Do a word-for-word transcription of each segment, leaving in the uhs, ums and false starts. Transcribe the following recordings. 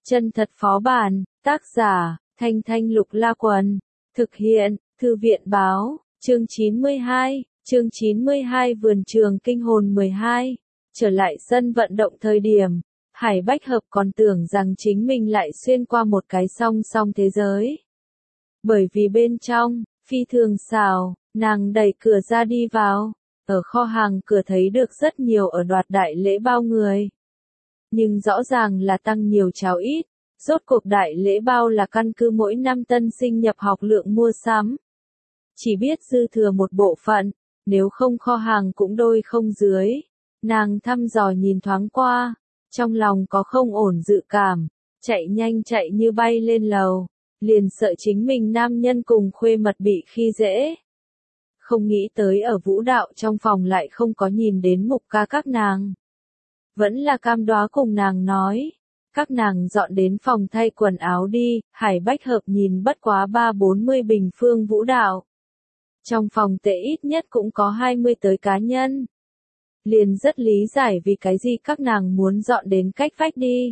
Chân thật phó bản, tác giả, Thanh Thanh Lục La Quần, thực hiện, Thư viện báo, chương chín mươi hai, chương chín mươi hai Vườn trường kinh hồn mười hai, trở lại sân vận động thời điểm, Hải Bách Hợp còn tưởng rằng chính mình lại xuyên qua một cái song song thế giới. Bởi vì bên trong, phi thường xào, nàng đẩy cửa ra đi vào, ở kho hàng cửa thấy được rất nhiều ở đoạt đại lễ bao người. Nhưng rõ ràng là tăng nhiều cháo ít, rốt cuộc đại lễ bao là căn cứ mỗi năm tân sinh nhập học lượng mua sắm. Chỉ biết dư thừa một bộ phận, nếu không kho hàng cũng đôi không dưới. Nàng thăm dò nhìn thoáng qua, trong lòng có không ổn dự cảm, chạy nhanh chạy như bay lên lầu, liền sợ chính mình nam nhân cùng khuê mật bị khi dễ. Không nghĩ tới ở vũ đạo trong phòng lại không có nhìn đến Mục Ca các nàng. Vẫn là Cam Đoá cùng nàng nói, các nàng dọn đến phòng thay quần áo đi. Hải Bách Hợp nhìn bất quá ba bốn mươi bình phương vũ đạo. Trong phòng tệ ít nhất cũng có hai mươi tới cá nhân. Liền rất lý giải vì cái gì các nàng muốn dọn đến cách vách đi.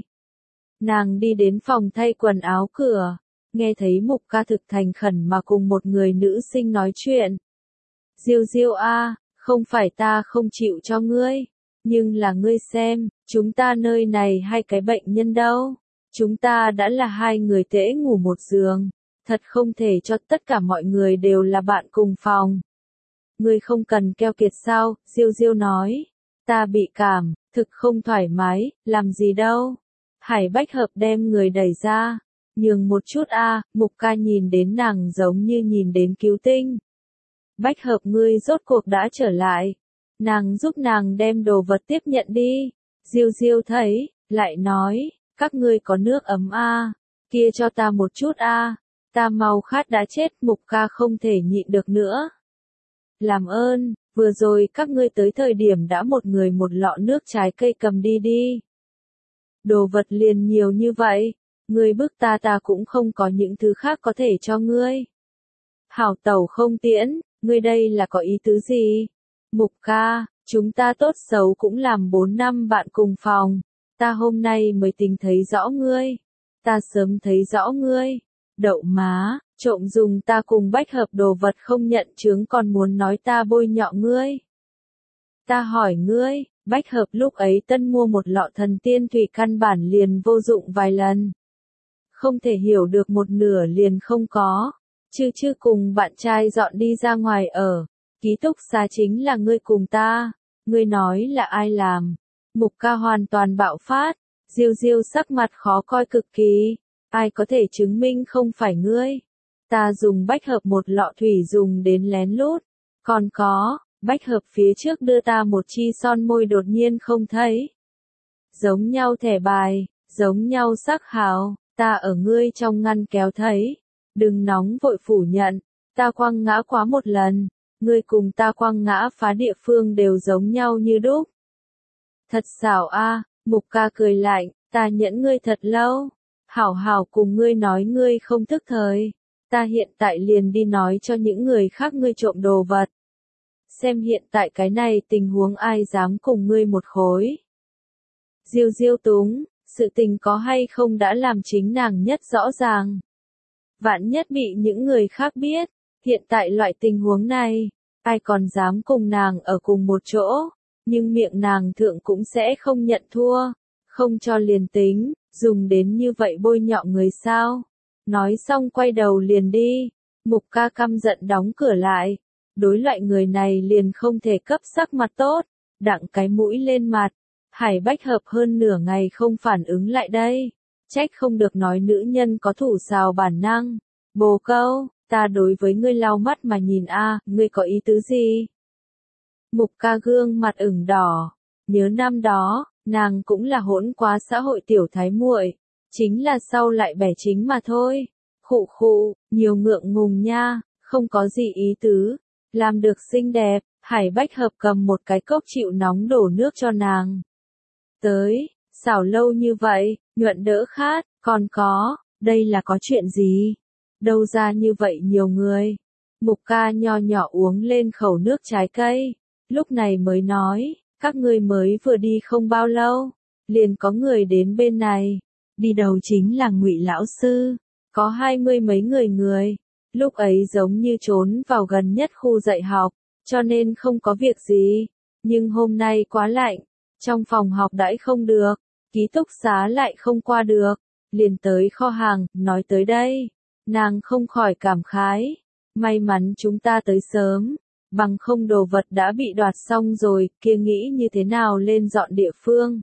Nàng đi đến phòng thay quần áo cửa, nghe thấy Mục Ca thực thành khẩn mà cùng một người nữ sinh nói chuyện. Diêu Diêu a, không phải ta không chịu cho ngươi, nhưng là ngươi xem, chúng ta nơi này hai cái bệnh nhân đâu, chúng ta đã là hai người tễ ngủ một giường, thật không thể cho tất cả mọi người đều là bạn cùng phòng. Ngươi không cần keo kiệt sao? Diêu Diêu nói, ta bị cảm, thực không thoải mái, làm gì đâu. Hải Bách Hợp đem người đẩy ra, nhường một chút a. Mục Ca nhìn đến nàng giống như nhìn đến cứu tinh. Bách Hợp ngươi rốt cuộc đã trở lại. Nàng giúp nàng đem đồ vật tiếp nhận đi. Diêu Diêu thấy, lại nói, các ngươi có nước ấm a, kia cho ta một chút a, ta mau khát đã chết. Mục Ca không thể nhịn được nữa. Làm ơn, vừa rồi các ngươi tới thời điểm đã một người một lọ nước trái cây cầm đi đi. Đồ vật liền nhiều như vậy, ngươi bức ta ta cũng không có những thứ khác có thể cho ngươi. Hảo tẩu không tiễn, ngươi đây là có ý tứ gì? Mục Ca, chúng ta tốt xấu cũng làm bốn năm bạn cùng phòng, ta hôm nay mới tính thấy rõ ngươi, ta sớm thấy rõ ngươi, đậu má, trộm dùng ta cùng Bách Hợp đồ vật không nhận chứng còn muốn nói ta bôi nhọ ngươi. Ta hỏi ngươi, Bách Hợp lúc ấy tân mua một lọ thần tiên thủy căn bản liền vô dụng vài lần. Không thể hiểu được một nửa liền không có, chứ chứ cùng bạn trai dọn đi ra ngoài ở. Ký túc xá chính là ngươi cùng ta, ngươi nói là ai làm? Mục Ca hoàn toàn bạo phát, Diêu Diêu sắc mặt khó coi cực kỳ, ai có thể chứng minh không phải ngươi? Ta dùng Bách Hợp một lọ thủy dùng đến lén lút, còn có, Bách Hợp phía trước đưa ta một chi son môi đột nhiên không thấy. Giống nhau thẻ bài, giống nhau sắc hào, ta ở ngươi trong ngăn kéo thấy, đừng nóng vội phủ nhận, ta quăng ngã quá một lần. Ngươi cùng ta quăng ngã phá địa phương đều giống nhau như đúc. Thật xảo a. Mục Ca cười lạnh, ta nhẫn ngươi thật lâu. Hảo hảo cùng ngươi nói ngươi không thức thời. Ta hiện tại liền đi nói cho những người khác ngươi trộm đồ vật. Xem hiện tại cái này tình huống ai dám cùng ngươi một khối. Diêu Diêu túng, sự tình có hay không đã làm chính nàng nhất rõ ràng. Vạn nhất bị những người khác biết. Hiện tại loại tình huống này, ai còn dám cùng nàng ở cùng một chỗ, nhưng miệng nàng thượng cũng sẽ không nhận thua, không cho liền tính, dùng đến như vậy bôi nhọ người sao. Nói xong quay đầu liền đi, Mục Ca căm giận đóng cửa lại, đối loại người này liền không thể cấp sắc mặt tốt, đặng cái mũi lên mặt. Hải Bách Hợp hơn nửa ngày không phản ứng lại đây, trách không được nói nữ nhân có thủ xào bản năng, bồ câu. Ta đối với ngươi lau mắt mà nhìn a, à, ngươi có ý tứ gì? Mục Ca gương mặt ửng đỏ, nhớ năm đó, nàng cũng là hỗn quá xã hội tiểu thái muội, chính là sau lại bẻ chính mà thôi. Khụ khụ, nhiều ngượng ngùng nha, không có gì ý tứ, làm được xinh đẹp. Hải Bách Hợp cầm một cái cốc chịu nóng đổ nước cho nàng. Tới, xảo lâu như vậy, nhuận đỡ khát, còn có, đây là có chuyện gì? Đâu ra như vậy nhiều người. Mục Ca nho nhỏ uống lên khẩu nước trái cây, lúc này mới nói, các ngươi mới vừa đi không bao lâu, liền có người đến bên này, đi đầu chính là Ngụy lão sư, có hai mươi mấy người người, lúc ấy giống như trốn vào gần nhất khu dạy học, cho nên không có việc gì, nhưng hôm nay quá lạnh, trong phòng học đãi không được, ký túc xá lại không qua được, liền tới kho hàng, nói tới đây, nàng không khỏi cảm khái, may mắn chúng ta tới sớm, bằng không đồ vật đã bị đoạt xong rồi, kia nghĩ như thế nào lên dọn địa phương.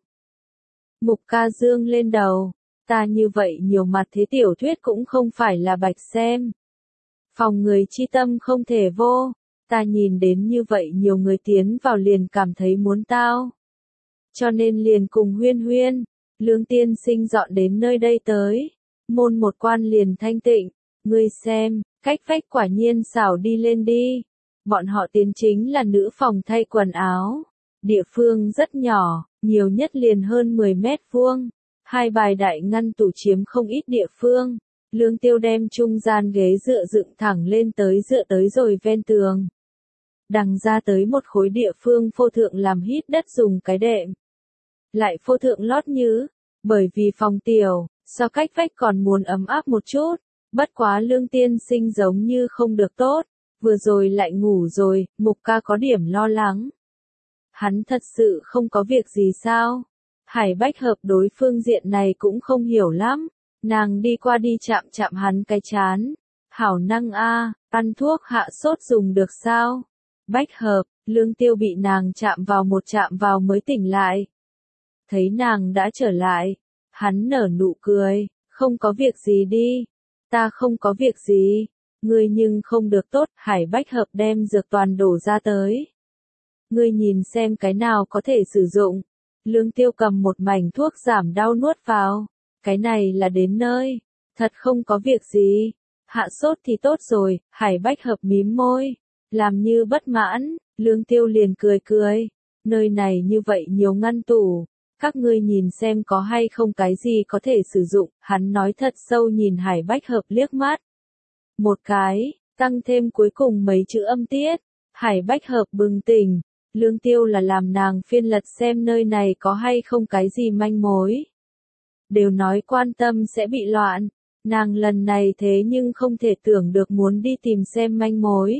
Mục Ca dương lên đầu, ta như vậy nhiều mặt thế tiểu thuyết cũng không phải là bạch xem. Phòng người chi tâm không thể vô, ta nhìn đến như vậy nhiều người tiến vào liền cảm thấy muốn tao. Cho nên liền cùng huyên huyên, Lương tiên sinh dọn đến nơi đây tới, môn một quan liền thanh tịnh, ngươi xem, cách vách quả nhiên xảo đi lên đi. Bọn họ tiến chính là nữ phòng thay quần áo, địa phương rất nhỏ, nhiều nhất liền hơn mười mét vuông, hai bài đại ngăn tủ chiếm không ít địa phương. Lương Tiêu đem trung gian ghế dựa dựng thẳng lên tới dựa tới rồi ven tường. Đằng ra tới một khối địa phương phô thượng làm hít đất dùng cái đệm. Lại phô thượng lót nhứ, bởi vì phòng tiểu, so cách vách còn muốn ấm áp một chút, bất quá Lương tiên sinh giống như không được tốt, vừa rồi lại ngủ rồi, Mục Ca có điểm lo lắng. Hắn thật sự không có việc gì sao? Hải Bách Hợp đối phương diện này cũng không hiểu lắm. Nàng đi qua đi chạm chạm hắn cái chán. Hảo năng a, ăn thuốc hạ sốt dùng được sao? Bách Hợp, Lương Tiêu bị nàng chạm vào một chạm vào mới tỉnh lại. Thấy nàng đã trở lại, hắn nở nụ cười, không có việc gì đi. Ta không có việc gì, ngươi nhưng không được tốt. Hải Bách Hợp đem dược toàn đổ ra tới. Ngươi nhìn xem cái nào có thể sử dụng. Lương Tiêu cầm một mảnh thuốc giảm đau nuốt vào. Cái này là đến nơi, thật không có việc gì, hạ sốt thì tốt rồi. Hải Bách Hợp mím môi, làm như bất mãn. Lương Tiêu liền cười cười, nơi này như vậy nhiều ngăn tủ, các ngươi nhìn xem có hay không cái gì có thể sử dụng. Hắn nói thật sâu nhìn Hải Bách Hợp liếc mắt, một cái, tăng thêm cuối cùng mấy chữ âm tiết. Hải Bách Hợp bừng tỉnh, Lương Tiêu là làm nàng phiên lật xem nơi này có hay không cái gì manh mối. Đều nói quan tâm sẽ bị loạn, nàng lần này thế nhưng không thể tưởng được muốn đi tìm xem manh mối.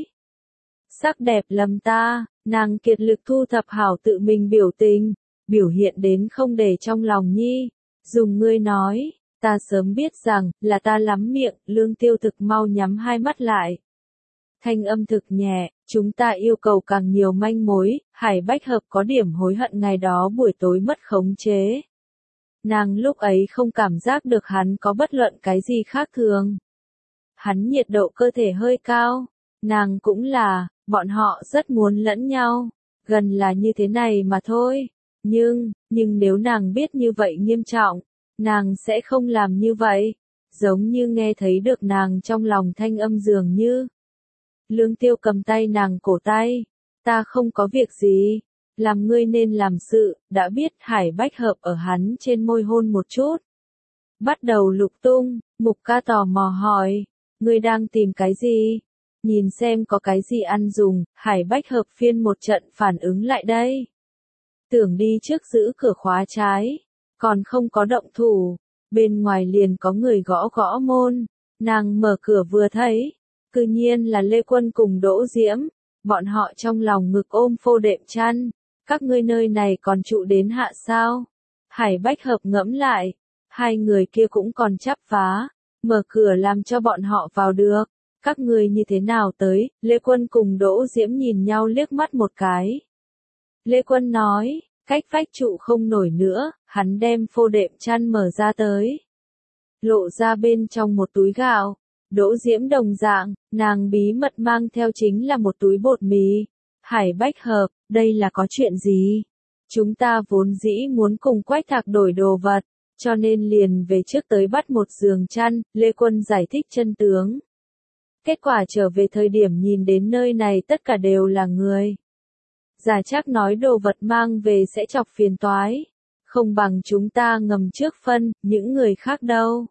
Sắc đẹp lầm ta, nàng kiệt lực thu thập hảo tự mình biểu tình, biểu hiện đến không để trong lòng nhi. Dùng ngươi nói, ta sớm biết rằng, là ta lắm miệng. Lương Tiêu thực mau nhắm hai mắt lại. Thanh âm thực nhẹ, chúng ta yêu cầu càng nhiều manh mối. Hải Bách Hợp có điểm hối hận ngày đó buổi tối mất khống chế. Nàng lúc ấy không cảm giác được hắn có bất luận cái gì khác thường. Hắn nhiệt độ cơ thể hơi cao, nàng cũng là, bọn họ rất muốn lẫn nhau, gần là như thế này mà thôi. Nhưng, nhưng nếu nàng biết như vậy nghiêm trọng, nàng sẽ không làm như vậy, giống như nghe thấy được nàng trong lòng thanh âm dường như. Lương Tiêu cầm tay nàng cổ tay, ta không có việc gì. Làm ngươi nên làm sự, đã biết. Hải Bách Hợp ở hắn trên môi hôn một chút. Bắt đầu lục tung, Mục Ca tò mò hỏi, ngươi đang tìm cái gì? Nhìn xem có cái gì ăn dùng. Hải Bách Hợp phiên một trận phản ứng lại đây. Tưởng đi trước giữ cửa khóa trái, còn không có động thủ, bên ngoài liền có người gõ gõ môn, nàng mở cửa vừa thấy, cư nhiên là Lê Quân cùng Đỗ Diễm, bọn họ trong lòng ngực ôm phô đệm chăn. Các ngươi nơi này còn trụ đến hạ sao? Hải Bách Hợp ngẫm lại, hai người kia cũng còn chắp vá, mở cửa làm cho bọn họ vào được. Các ngươi như thế nào tới? Lê Quân cùng Đỗ Diễm nhìn nhau liếc mắt một cái. Lê Quân nói, cách vách trụ không nổi nữa, hắn đem phô đệm chăn mở ra tới. Lộ ra bên trong một túi gạo. Đỗ Diễm đồng dạng, nàng bí mật mang theo chính là một túi bột mì. Hải Bách Hợp, đây là có chuyện gì? Chúng ta vốn dĩ muốn cùng Quách Thạc đổi đồ vật, cho nên liền về trước tới bắt một giường chăn. Lê Quân giải thích chân tướng. Kết quả trở về thời điểm nhìn đến nơi này tất cả đều là người. Giả Trác nói đồ vật mang về sẽ chọc phiền toái, không bằng chúng ta ngầm trước phân, những người khác đâu.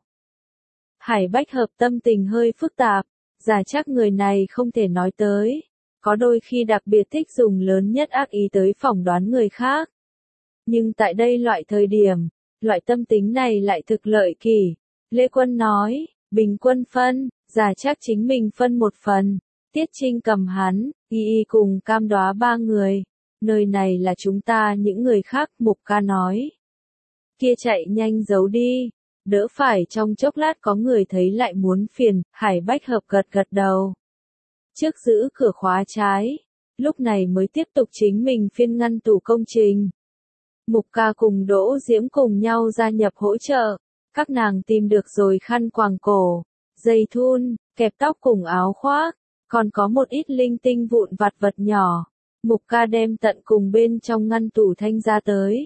Hải Bách Hợp tâm tình hơi phức tạp, Giả Trác người này không thể nói tới. Có đôi khi đặc biệt thích dùng lớn nhất ác ý tới phỏng đoán người khác. Nhưng tại đây loại thời điểm, Loại tâm tính này lại thực lợi kỷ. Lê Quân nói, bình quân phân, giả chắc chính mình phân một phần. Tiết Trinh cầm hắn, y y cùng Cam Đoá ba người. Nơi này là chúng ta những người khác, Mục Ca nói. Kia chạy nhanh giấu đi. Đỡ phải trong chốc lát có người thấy lại muốn phiền, Hải Bách Hợp gật gật đầu. Trước giữ cửa khóa trái, lúc này mới tiếp tục chính mình phiên ngăn tủ công trình. Mục Ca cùng Đỗ Diễm cùng nhau gia nhập hỗ trợ, các nàng tìm được rồi khăn quàng cổ, dây thun, kẹp tóc cùng áo khoác, còn có một ít linh tinh vụn vặt vật nhỏ. Mục Ca đem tận cùng bên trong ngăn tủ thanh ra tới.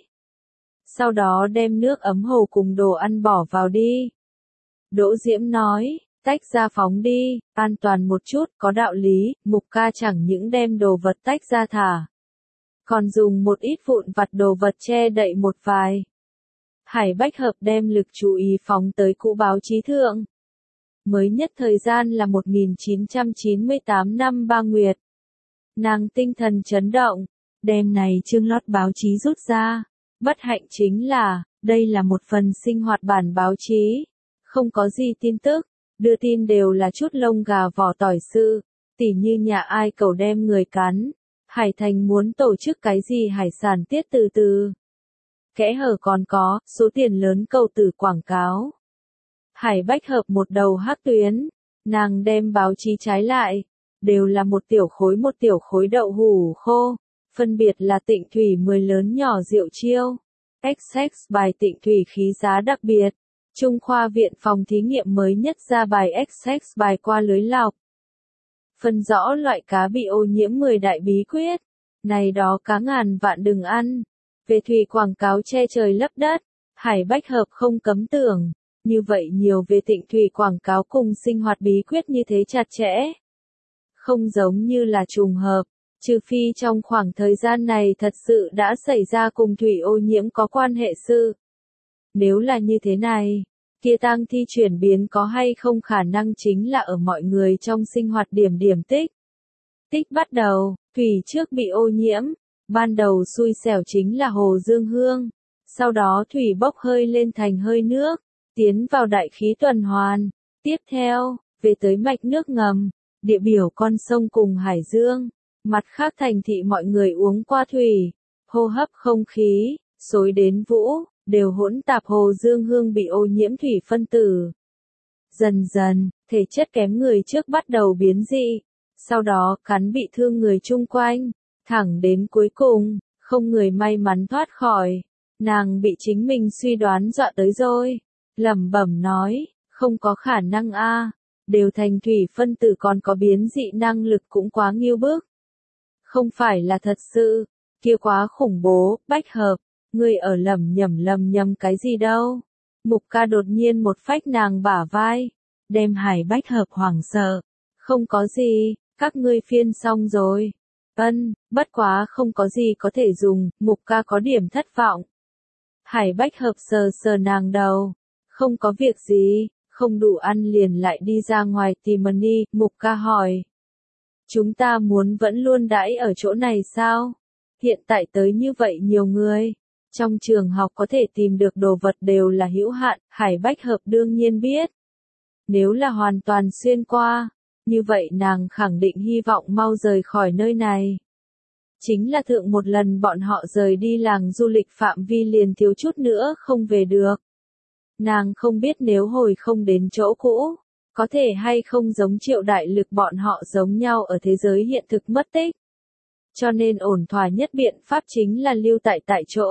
Sau đó đem nước ấm hồ cùng đồ ăn bỏ vào đi. Đỗ Diễm nói, tách ra phóng đi, an toàn một chút, có đạo lý. Mục Ca chẳng những đem đồ vật tách ra thả, còn dùng một ít vụn vặt đồ vật che đậy một vài. Hải Bách Hợp đem lực chú ý phóng tới cũ báo chí thượng. Mới nhất thời gian là một nghìn chín trăm chín mươi tám năm Ba Nguyệt. Nàng tinh thần chấn động, đem này chương lót báo chí rút ra. Bất hạnh chính là, đây là một phần sinh hoạt bản báo chí, không có gì tin tức, đưa tin đều là chút lông gà vỏ tỏi sự, tỉ như nhà ai cầu đem người cắn, Hải Thành muốn tổ chức cái gì hải sản tiết từ từ. Kẽ hở còn có, số tiền lớn cầu từ quảng cáo. Hải Bách Hợp một đầu hắc tuyến, nàng đem báo chí trái lại, đều là một tiểu khối một tiểu khối đậu hủ khô. Phân biệt là Tịnh Thủy mười lớn nhỏ rượu chiêu, ích ích bài Tịnh Thủy khí giá đặc biệt, Trung khoa viện phòng thí nghiệm mới nhất ra bài ích ích bài qua lưới lọc. Phân rõ loại cá bị ô nhiễm mười đại bí quyết, này đó cá ngàn vạn đừng ăn. Về thủy quảng cáo che trời lấp đất, Hải Bách Hợp không cấm tưởng, như vậy nhiều về Tịnh Thủy quảng cáo cùng sinh hoạt bí quyết như thế chặt chẽ. Không giống như là trùng hợp. Trừ phi trong khoảng thời gian này thật sự đã xảy ra cùng thủy ô nhiễm có quan hệ sự. Nếu là như thế này, kia tang thi chuyển biến có hay không khả năng chính là ở mọi người trong sinh hoạt điểm điểm tích. Tích bắt đầu, thủy trước bị ô nhiễm, ban đầu xui xẻo chính là Hồ Dương Hương, sau đó thủy bốc hơi lên thành hơi nước, tiến vào đại khí tuần hoàn, tiếp theo, về tới mạch nước ngầm, địa biểu con sông cùng hải dương. Mặt khác thành thị mọi người uống qua thủy, hô hấp không khí, xối đến vũ, đều hỗn tạp Hồ Dương Hương bị ô nhiễm thủy phân tử. Dần dần, thể chất kém người trước bắt đầu biến dị, sau đó cắn bị thương người chung quanh, thẳng đến cuối cùng, không người may mắn thoát khỏi. Nàng bị chính mình suy đoán dọa tới rồi, lẩm bẩm nói, không có khả năng a, đều thành thủy phân tử còn có biến dị năng lực cũng quá nghiêu bức. Không phải là thật sự, kia quá khủng bố. Bách Hợp, ngươi ở lầm nhầm lầm nhầm cái gì đâu. Mục Ca đột nhiên một phách nàng bả vai, đem Hải Bách Hợp hoảng sợ. Không có gì, các ngươi phiên xong rồi. Ân, bất quá không có gì có thể dùng. Mục Ca có điểm thất vọng. Hải Bách Hợp sờ sờ nàng đầu, không có việc gì, không đủ ăn liền lại đi ra ngoài tìm money. Mục Ca hỏi, chúng ta muốn vẫn luôn đãi ở chỗ này sao? Hiện tại tới như vậy nhiều người, trong trường học có thể tìm được đồ vật đều là hữu hạn. Hải Bách Hợp đương nhiên biết, nếu là hoàn toàn xuyên qua, như vậy nàng khẳng định hy vọng mau rời khỏi nơi này. Chính là thượng một lần bọn họ rời đi làng du lịch phạm vi liền thiếu chút nữa không về được. Nàng không biết nếu hồi không đến chỗ cũ, có thể hay không giống Triệu Đại Lực bọn họ giống nhau ở thế giới hiện thực mất tích. Cho nên ổn thỏa nhất biện pháp chính là lưu tại tại chỗ.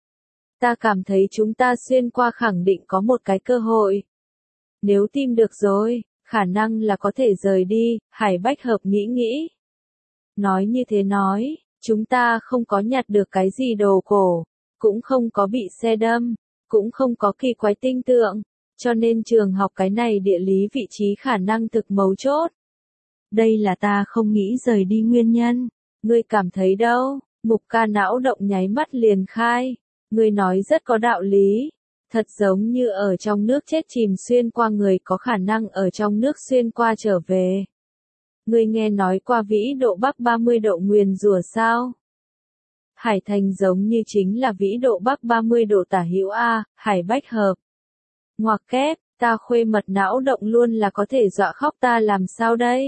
Ta cảm thấy chúng ta xuyên qua khẳng định có một cái cơ hội. Nếu tìm được rồi, khả năng là có thể rời đi. Hải Bách Hợp nghĩ nghĩ. Nói như thế nói, chúng ta không có nhặt được cái gì đồ cổ, cũng không có bị xe đâm, cũng không có kỳ quái tinh tượng. Cho nên trường học cái này địa lý vị trí khả năng thực mấu chốt. Đây là ta không nghĩ rời đi nguyên nhân. Ngươi cảm thấy đâu? Mục Ca não động nháy mắt liền khai. Ngươi nói rất có đạo lý. Thật giống như ở trong nước chết chìm xuyên qua người có khả năng ở trong nước xuyên qua trở về. Ngươi nghe nói qua vĩ độ Bắc ba mươi độ nguyền rủa sao? Hải Thành giống như chính là vĩ độ bắc ba mươi độ tả hữu A, Hải Bách Hợp. Ngoặc kép, ta khuê mật não động luôn là có thể dọa khóc ta làm sao đây?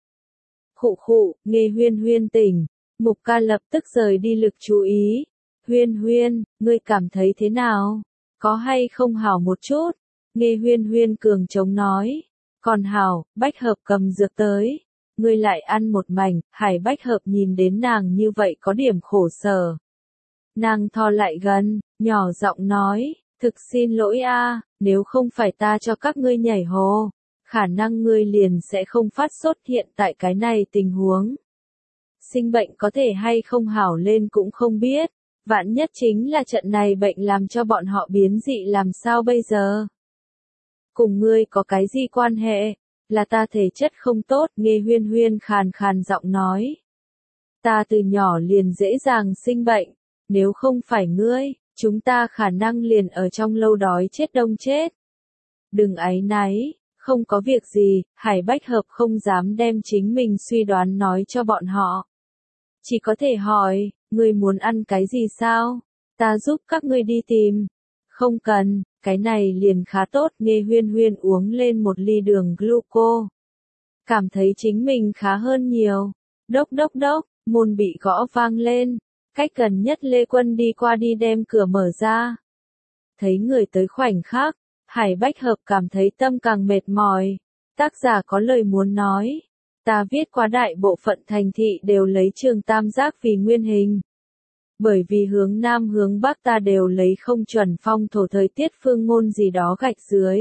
Khụ khụ, Nghe Huyên Huyên tỉnh, Mục Ca lập tức rời đi lực chú ý. Huyên Huyên, ngươi cảm thấy thế nào? Có hay không hảo một chút? Nghe Huyên Huyên cường chống nói. Còn hảo, Bách Hợp cầm dược tới. Ngươi lại ăn một mảnh, Hải Bách Hợp nhìn đến nàng như vậy có điểm khổ sở. Nàng thò lại gần, nhỏ giọng nói, thực xin lỗi a, nếu không phải ta cho các ngươi nhảy hồ, khả năng ngươi liền sẽ không phát sốt hiện tại cái này tình huống. Sinh bệnh có thể hay không hảo lên cũng không biết, vạn nhất chính là trận này bệnh làm cho bọn họ biến dị làm sao bây giờ? Cùng ngươi có cái gì quan hệ? Là ta thể chất không tốt, Nghe Huyên Huyên khàn khàn giọng nói. Ta từ nhỏ liền dễ dàng sinh bệnh, nếu không phải ngươi, chúng ta khả năng liền ở trong lâu đói chết đông chết. Đừng áy náy, không có việc gì, Hải Bách Hợp không dám đem chính mình suy đoán nói cho bọn họ. Chỉ có thể hỏi, ngươi muốn ăn cái gì sao? Ta giúp các ngươi đi tìm. Không cần, cái này liền khá tốt, Nghe Huyên Huyên uống lên một ly đường gluco. Cảm thấy chính mình khá hơn nhiều. Đốc đốc đốc, môn bị gõ vang lên. Cách gần nhất Lê Quân đi qua đi đem cửa mở ra. Thấy người tới khoảnh khắc, Hải Bách Hợp cảm thấy tâm càng mệt mỏi. Tác giả có lời muốn nói. Ta viết qua đại bộ phận thành thị đều lấy trường tam giác vì nguyên hình. Bởi vì hướng Nam hướng Bắc ta đều lấy không chuẩn phong thổ thời tiết phương ngôn gì đó gạch dưới.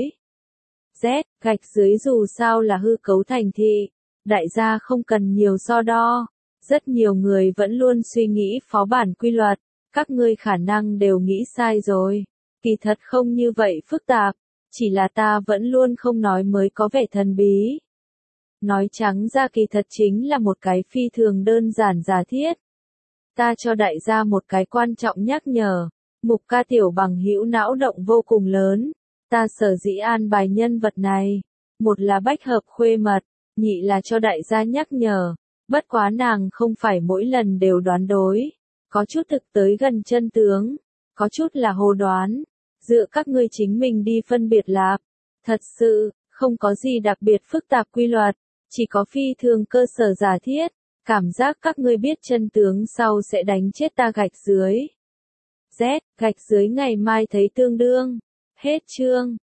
Z, gạch dưới dù sao là hư cấu thành thị. Đại gia không cần nhiều so đo. Rất nhiều người vẫn luôn suy nghĩ phó bản quy luật. Các ngươi khả năng đều nghĩ sai rồi. Kỳ thật không như vậy phức tạp. Chỉ là ta vẫn luôn không nói mới có vẻ thần bí. Nói trắng ra kỳ thật chính là một cái phi thường đơn giản giả thiết. Ta cho đại gia một cái quan trọng nhắc nhở. Mục Ca tiểu bằng hữu não động vô cùng lớn. Ta sở dĩ an bài nhân vật này. Một là Bách Hợp khuê mật, nhị là cho đại gia nhắc nhở. Bất quá nàng không phải mỗi lần đều đoán đối. Có chút thực tới gần chân tướng. Có chút là hồ đoán. Dựa các ngươi chính mình đi phân biệt lạp. Thật sự, không có gì đặc biệt phức tạp quy luật. Chỉ có phi thường cơ sở giả thiết. Cảm giác các ngươi biết chân tướng sau sẽ đánh chết ta gạch dưới. Z, gạch dưới ngày mai thấy tương đương. Hết chương.